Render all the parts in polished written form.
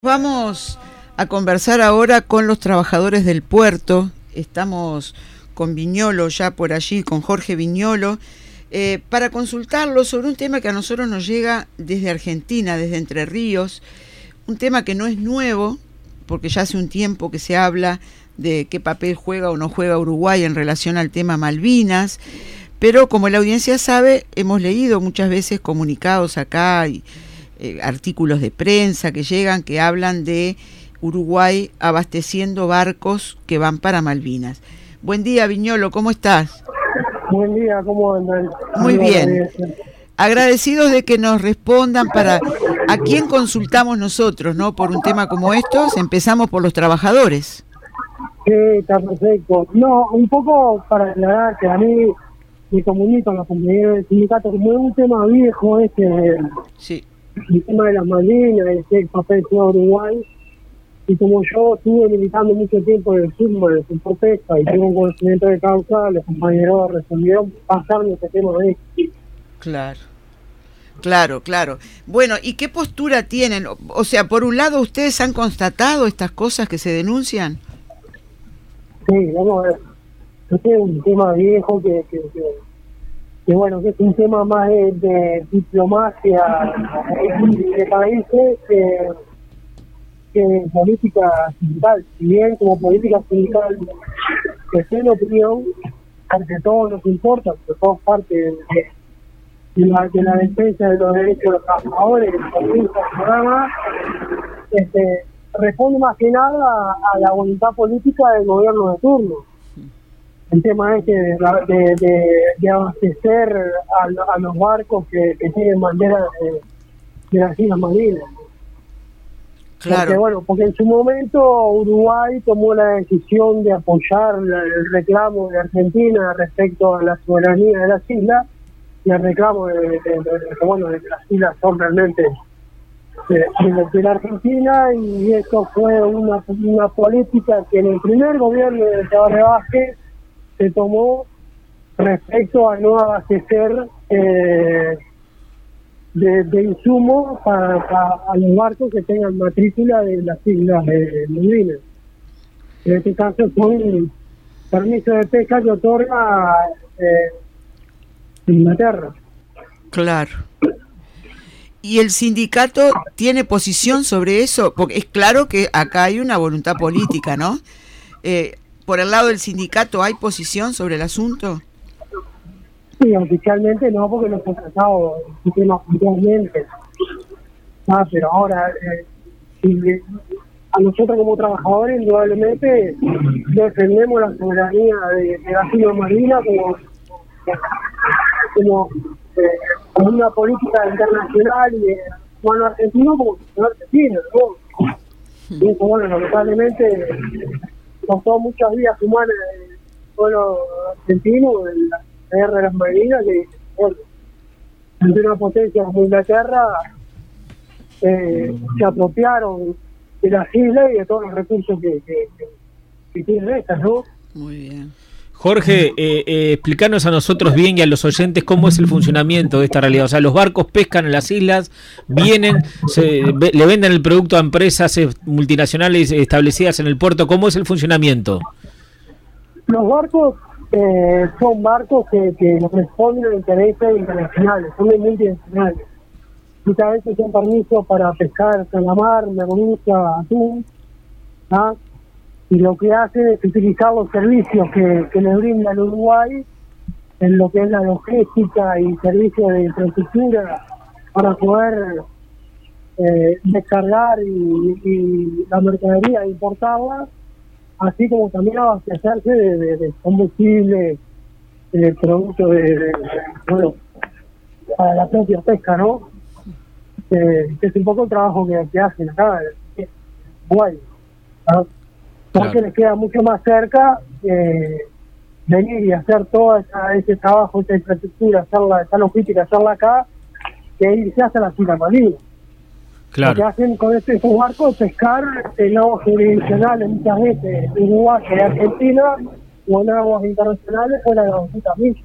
Vamos a conversar ahora con los trabajadores del puerto. Estamos con Viñolo ya por allí, con Jorge Viñolo, para consultarlo sobre un tema que a nosotros nos llega desde Argentina, desde Entre Ríos, un tema que no es nuevo, porque ya hace un tiempo que se habla de qué papel juega o no juega Uruguay en relación al tema Malvinas, pero como la audiencia sabe, hemos leído muchas veces comunicados acá y artículos de prensa que llegan que hablan de Uruguay abasteciendo barcos que van para Malvinas. Buen día, Viñolo, ¿cómo estás? Buen día, ¿cómo andan? Muy bien. Agradecidos de que nos respondan para a quién consultamos nosotros, ¿no? Por un tema como estos, empezamos por los trabajadores. Sí, está perfecto. No, un poco para aclarar que a mí me comunico con los compañeros del sindicato, como es un tema viejo Sí. El tema de las Malvinas, el papel de Uruguay, y como yo estuve militando mucho tiempo en el SURMA, en el sector pesca, y tengo un conocimiento de causa, los compañeros resolvieron pasarme ese tema de ahí. Claro. Bueno, ¿y qué postura tienen? O sea, por un lado, ¿ustedes han constatado estas cosas que se denuncian? Sí, vamos a ver. Este es un tema viejo que bueno, que es un tema más de diplomacia de países que política sindical. Si bien como política sindical, que es la opinión, ante todo nos importa, porque somos parte de la defensa de los derechos de los trabajadores, el programa, responde más que nada a la voluntad política del gobierno de turno. El tema es de abastecer a los barcos que tienen bandera de las Islas Malvinas. Claro. Porque en su momento Uruguay tomó la decisión de apoyar el reclamo de Argentina respecto a la soberanía de las islas, y el reclamo de que las islas son realmente de la Argentina, y eso fue una política que en el primer gobierno de Tabaré Vázquez se tomó respecto a no abastecer de insumos para los barcos que tengan matrícula de las islas de Malvinas. En este caso son permisos de pesca que otorga Inglaterra. Claro. ¿Y el sindicato tiene posición sobre eso? Porque es claro que acá hay una voluntad política, ¿no? ¿Por el lado del sindicato hay posición sobre el asunto? Sí, oficialmente no, porque no se ha tratado el tema puntualmente. Pero ahora, a nosotros como trabajadores, indudablemente defendemos la soberanía de las Islas Malvinas como una política internacional y de humano argentino como argentino, ¿no? Y eso, lamentablemente costó muchas vidas humanas del pueblo argentino en la guerra de las Malvinas, que ante una potencia como Inglaterra se apropiaron de las islas y de todos los recursos que tienen estas, ¿no? Muy bien. Jorge, explícanos a nosotros bien y a los oyentes cómo es el funcionamiento de esta realidad. O sea, los barcos pescan en las islas, vienen, le venden el producto a empresas multinacionales establecidas en el puerto. ¿Cómo es el funcionamiento? Los barcos son barcos que responden a intereses internacionales, son de multinacionales. Muchas veces son permisos para pescar calamar, merluza, atún, ¿ah? Y lo que hacen es utilizar los servicios que le brinda el Uruguay en lo que es la logística y servicios de infraestructura para poder descargar y la mercadería importarla, así como también abastecerse de combustible, productos para la propia pesca, ¿no? Es un poco el trabajo que hacen acá en Uruguay, ¿no? Porque claro, les queda mucho más cerca venir y hacer todo ese trabajo, esa infraestructura, esa logística, hacerla acá, que irse hasta las Islas Malvinas. Claro. Lo que hacen con estos barcos es pescar en aguas jurisdiccionales, muchas veces de Uruguay y de Argentina, o en aguas internacionales fuera de la Bonita Milla.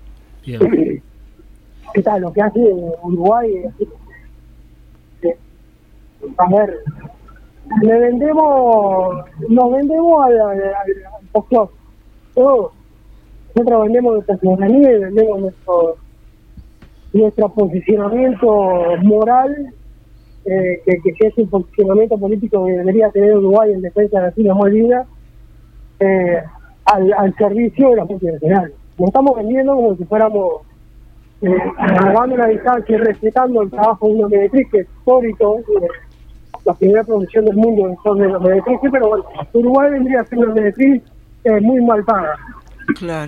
¿Qué tal? Lo que hace Uruguay a ver, nos vendemos al postor. Todos. Nosotros vendemos nuestra ciudadanía y vendemos nuestro posicionamiento moral, que es un posicionamiento político que debería tener Uruguay en defensa de las Islas Malvinas, al servicio de las multinacionales. Nos estamos vendiendo como si fuéramos guardando una distancia y respetando el trabajo de una meretriz que es histórico, la primera producción del mundo son de las meretrices, pero bueno, Uruguay vendría a ser una meretriz muy mal paga. Claro.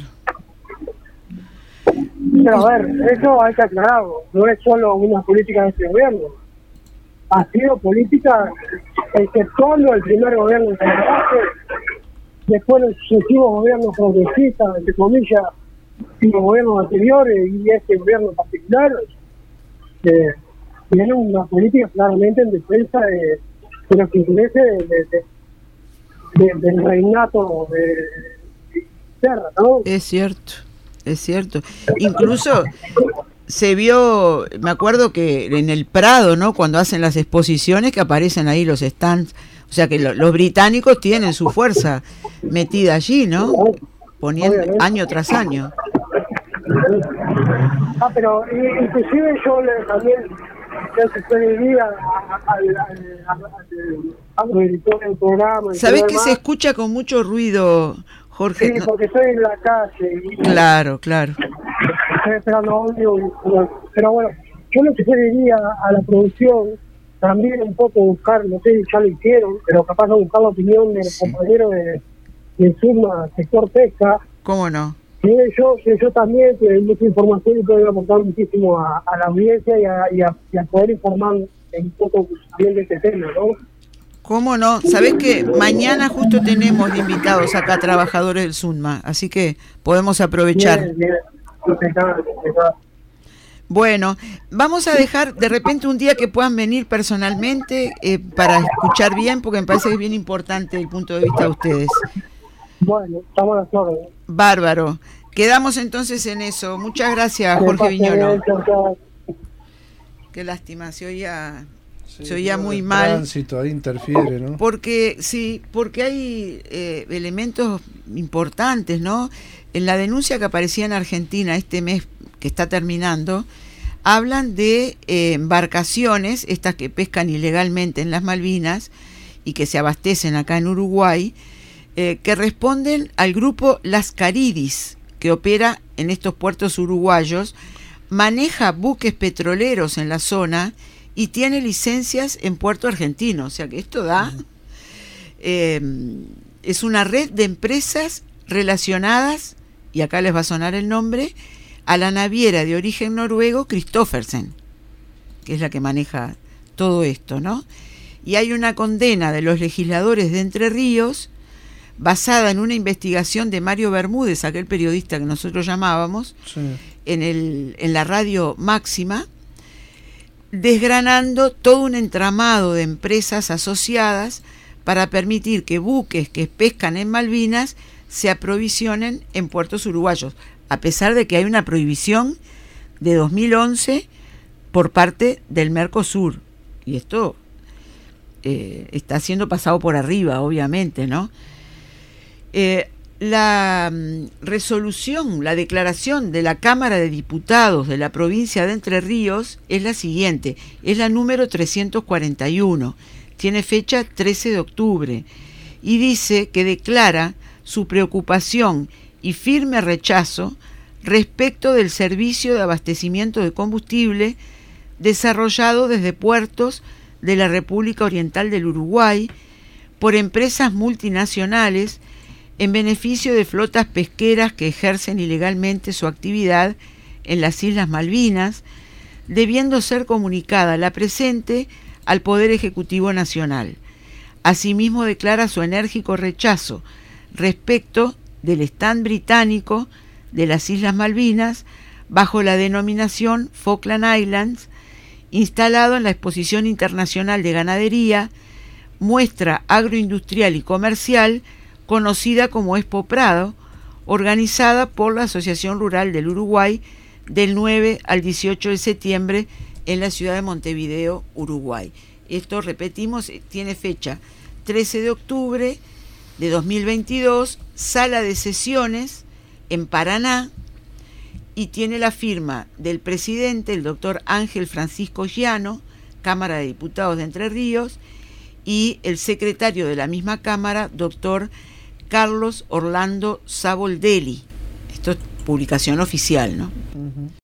Pero a ver, eso hay que aclararlo, no es solo una política de este gobierno, ha sido política exceptuando el primer gobierno de Canadá, después los sucesivos gobiernos progresistas, entre comillas, y los gobiernos anteriores y este gobierno en particular, tienen una política claramente en defensa de los intereses del reinato de Inglaterra, ¿no? Es cierto. Incluso se vio, me acuerdo que en el Prado, ¿no? Cuando hacen las exposiciones, que aparecen ahí los stands, o sea que los británicos tienen su fuerza metida allí, ¿no? Poniendo año tras año. Pero inclusive yo también sugeriría a los editores del programa. ¿Sabés que se escucha con mucho ruido, Jorge? Sí, porque estoy en la calle. Claro. Estoy esperando audio. Pero bueno, yo le sugeriría a la producción también un poco buscar, no sé si ya lo hicieron, pero capaz de buscar la opinión de los compañeros del SUNMA, sector pesca. ¿Cómo no? Yo también tengo mucha información y puedo aportar muchísimo a la audiencia y a poder informar un poco también de este tema, ¿no? ¿Cómo no? Sabés que mañana justo tenemos de invitados acá trabajadores del SUNMA, así que podemos aprovechar. Bien. Bueno, vamos a dejar de repente un día que puedan venir personalmente para escuchar bien, porque me parece que es bien importante el punto de vista de ustedes. Bueno, estamos a las órdenes. Bárbaro. Quedamos entonces en eso. Muchas gracias, Jorge Viñolo. Qué lástima, se oía muy mal. El tránsito ahí interfiere, ¿no? Porque hay elementos importantes, ¿no? En la denuncia que aparecía en Argentina este mes que está terminando, hablan de embarcaciones, estas que pescan ilegalmente en las Malvinas y que se abastecen acá en Uruguay, que responden al grupo Las Caridis, que opera en estos puertos uruguayos, maneja buques petroleros en la zona y tiene licencias en puerto argentino. O sea que esto es una red de empresas relacionadas, y acá les va a sonar el nombre, a la naviera de origen noruego Christoffersen, que es la que maneja todo esto, ¿no? Y hay una condena de los legisladores de Entre Ríos basada en una investigación de Mario Bermúdez, aquel periodista que nosotros llamábamos, sí, en la radio Máxima, desgranando todo un entramado de empresas asociadas para permitir que buques que pescan en Malvinas se aprovisionen en puertos uruguayos, a pesar de que hay una prohibición de 2011 por parte del Mercosur. Y esto está siendo pasado por arriba, obviamente, ¿no? La resolución, la declaración de la Cámara de Diputados de la provincia de Entre Ríos es la siguiente, es la número 341, tiene fecha 13 de octubre y dice que declara su preocupación y firme rechazo respecto del servicio de abastecimiento de combustible desarrollado desde puertos de la República Oriental del Uruguay por empresas multinacionales en beneficio de flotas pesqueras que ejercen ilegalmente su actividad en las Islas Malvinas, debiendo ser comunicada la presente al Poder Ejecutivo Nacional. Asimismo declara su enérgico rechazo respecto del stand británico de las Islas Malvinas bajo la denominación Falkland Islands, instalado en la Exposición Internacional de Ganadería, muestra agroindustrial y comercial conocida como Expo Prado, organizada por la Asociación Rural del Uruguay del 9 al 18 de septiembre en la ciudad de Montevideo, Uruguay. Esto, repetimos, tiene fecha 13 de octubre de 2022, sala de sesiones en Paraná, y tiene la firma del presidente, el doctor Ángel Francisco Giano, Cámara de Diputados de Entre Ríos, y el secretario de la misma Cámara, doctor Carlos Orlando Saboldelli. Esto es publicación oficial, ¿no?